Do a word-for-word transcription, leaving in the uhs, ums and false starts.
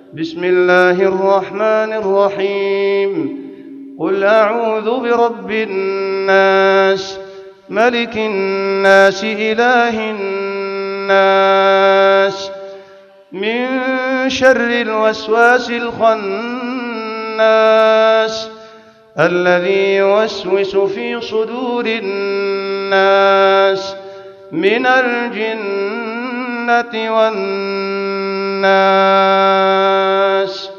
بسم الله الرحمن الرحيم. قل أعوذ برب الناس ملك الناس إله الناس من شر الوسواس الخناس الذي يوسوس في صدور الناس من الجنة والناس.